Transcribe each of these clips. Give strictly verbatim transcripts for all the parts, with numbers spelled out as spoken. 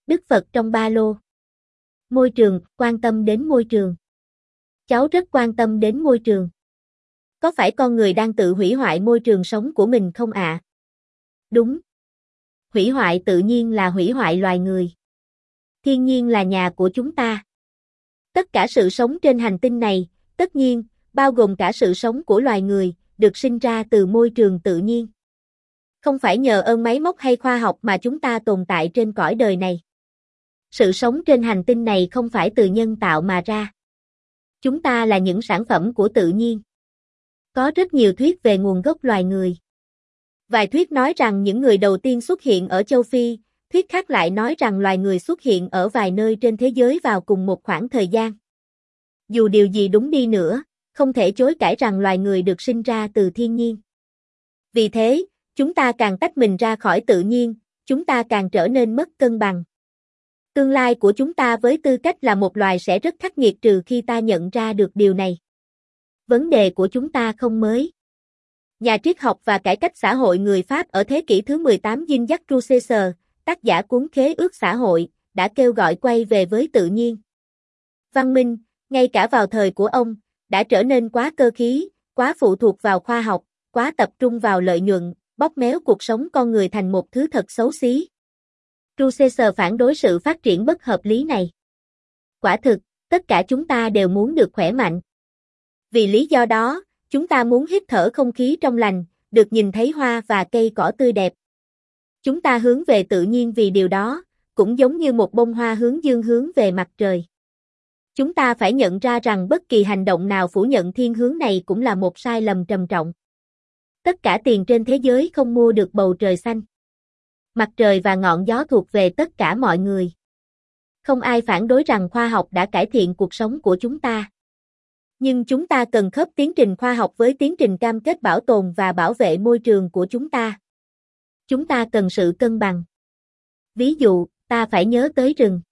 Đức Phật trong ba lô. Môi trường, quan tâm đến môi trường. Cháu rất quan tâm đến môi trường. Có phải con người đang tự hủy hoại môi trường sống của mình không ạ? À? Đúng. Hủy hoại tự nhiên là hủy hoại loài người. Thiên nhiên là nhà của chúng ta. Tất cả sự sống trên hành tinh này, tất nhiên, bao gồm cả sự sống của loài người, được sinh ra từ môi trường tự nhiên. Không phải nhờ ơn máy móc hay khoa học mà chúng ta tồn tại trên cõi đời này. Sự sống trên hành tinh này không phải từ nhân tạo mà ra. Chúng ta là những sản phẩm của tự nhiên. Có rất nhiều thuyết về nguồn gốc loài người. Vài thuyết nói rằng những người đầu tiên xuất hiện ở châu Phi, thuyết khác lại nói rằng loài người xuất hiện ở vài nơi trên thế giới vào cùng một khoảng thời gian. Dù điều gì đúng đi nữa, không thể chối cãi rằng loài người được sinh ra từ thiên nhiên. Vì thế, chúng ta càng tách mình ra khỏi tự nhiên, chúng ta càng trở nên mất cân bằng. Tương lai của chúng ta với tư cách là một loài sẽ rất khắc nghiệt trừ khi ta nhận ra được điều này. Vấn đề của chúng ta không mới. Nhà triết học và cải cách xã hội người Pháp ở thế kỷ thứ mười tám Jean-Jacques Rousseau, tác giả cuốn Khế ước xã hội, đã kêu gọi quay về với tự nhiên. Văn minh, ngay cả vào thời của ông, đã trở nên quá cơ khí, quá phụ thuộc vào khoa học, quá tập trung vào lợi nhuận, bóp méo cuộc sống con người thành một thứ thật xấu xí. Rousseau phản đối sự phát triển bất hợp lý này. Quả thực, tất cả chúng ta đều muốn được khỏe mạnh. Vì lý do đó, chúng ta muốn hít thở không khí trong lành, được nhìn thấy hoa và cây cỏ tươi đẹp. Chúng ta hướng về tự nhiên vì điều đó, cũng giống như một bông hoa hướng dương hướng về mặt trời. Chúng ta phải nhận ra rằng bất kỳ hành động nào phủ nhận thiên hướng này cũng là một sai lầm trầm trọng. Tất cả tiền trên thế giới không mua được bầu trời xanh. Mặt trời và ngọn gió thuộc về tất cả mọi người. Không ai phản đối rằng khoa học đã cải thiện cuộc sống của chúng ta. Nhưng chúng ta cần khớp tiến trình khoa học với tiến trình cam kết bảo tồn và bảo vệ môi trường của chúng ta. Chúng ta cần sự cân bằng. Ví dụ, ta phải nhớ tới rừng.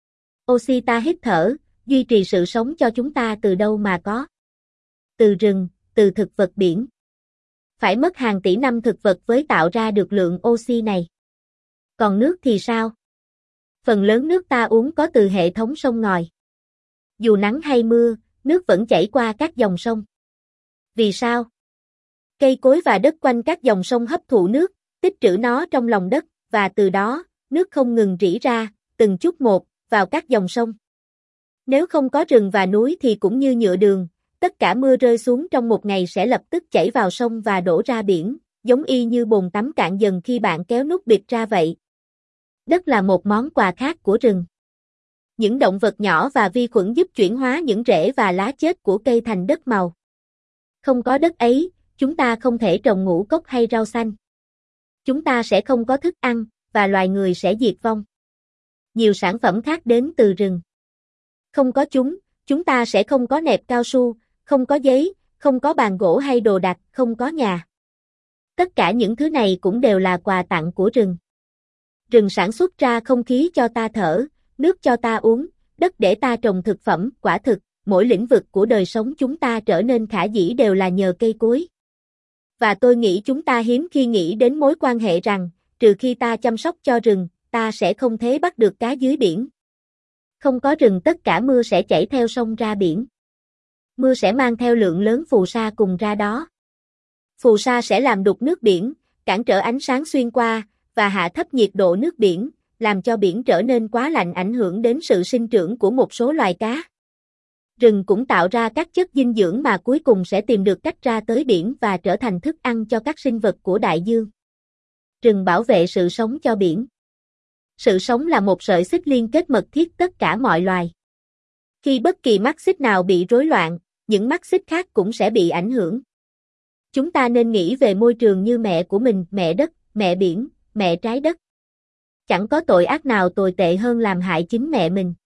Oxy ta hít thở, duy trì sự sống cho chúng ta từ đâu mà có? Từ rừng, từ thực vật biển. Phải mất hàng tỷ năm thực vật với tạo ra được lượng oxy này. Còn nước thì sao? Phần lớn nước ta uống có từ hệ thống sông ngòi. Dù nắng hay mưa, nước vẫn chảy qua các dòng sông. Vì sao? Cây cối và đất quanh các dòng sông hấp thụ nước, tích trữ nó trong lòng đất, và từ đó, nước không ngừng rỉ ra, từng chút một, vào các dòng sông. Nếu không có rừng và núi thì cũng như nhựa đường, tất cả mưa rơi xuống trong một ngày sẽ lập tức chảy vào sông và đổ ra biển, giống y như bồn tắm cạn dần khi bạn kéo nút bịt ra vậy. Đất là một món quà khác của rừng. Những động vật nhỏ và vi khuẩn giúp chuyển hóa những rễ và lá chết của cây thành đất màu. Không có đất ấy, chúng ta không thể trồng ngũ cốc hay rau xanh. Chúng ta sẽ không có thức ăn, và loài người sẽ diệt vong. Nhiều sản phẩm khác đến từ rừng. Không có chúng, chúng ta sẽ không có nẹp cao su, không có giấy, không có bàn gỗ hay đồ đạc, không có nhà. Tất cả những thứ này cũng đều là quà tặng của rừng. Rừng sản xuất ra không khí cho ta thở, nước cho ta uống, đất để ta trồng thực phẩm, quả thực, mỗi lĩnh vực của đời sống chúng ta trở nên khả dĩ đều là nhờ cây cối. Và tôi nghĩ chúng ta hiếm khi nghĩ đến mối quan hệ rằng, trừ khi ta chăm sóc cho rừng, ta sẽ không thể bắt được cá dưới biển. Không có rừng tất cả mưa sẽ chảy theo sông ra biển. Mưa sẽ mang theo lượng lớn phù sa cùng ra đó. Phù sa sẽ làm đục nước biển, cản trở ánh sáng xuyên qua, và hạ thấp nhiệt độ nước biển, làm cho biển trở nên quá lạnh ảnh hưởng đến sự sinh trưởng của một số loài cá. Rừng cũng tạo ra các chất dinh dưỡng mà cuối cùng sẽ tìm được cách ra tới biển và trở thành thức ăn cho các sinh vật của đại dương. Rừng bảo vệ sự sống cho biển. Sự sống là một sợi xích liên kết mật thiết tất cả mọi loài. Khi bất kỳ mắt xích nào bị rối loạn, những mắt xích khác cũng sẽ bị ảnh hưởng. Chúng ta nên nghĩ về môi trường như mẹ của mình, mẹ đất, mẹ biển, mẹ trái đất. Chẳng có tội ác nào tồi tệ hơn làm hại chính mẹ mình.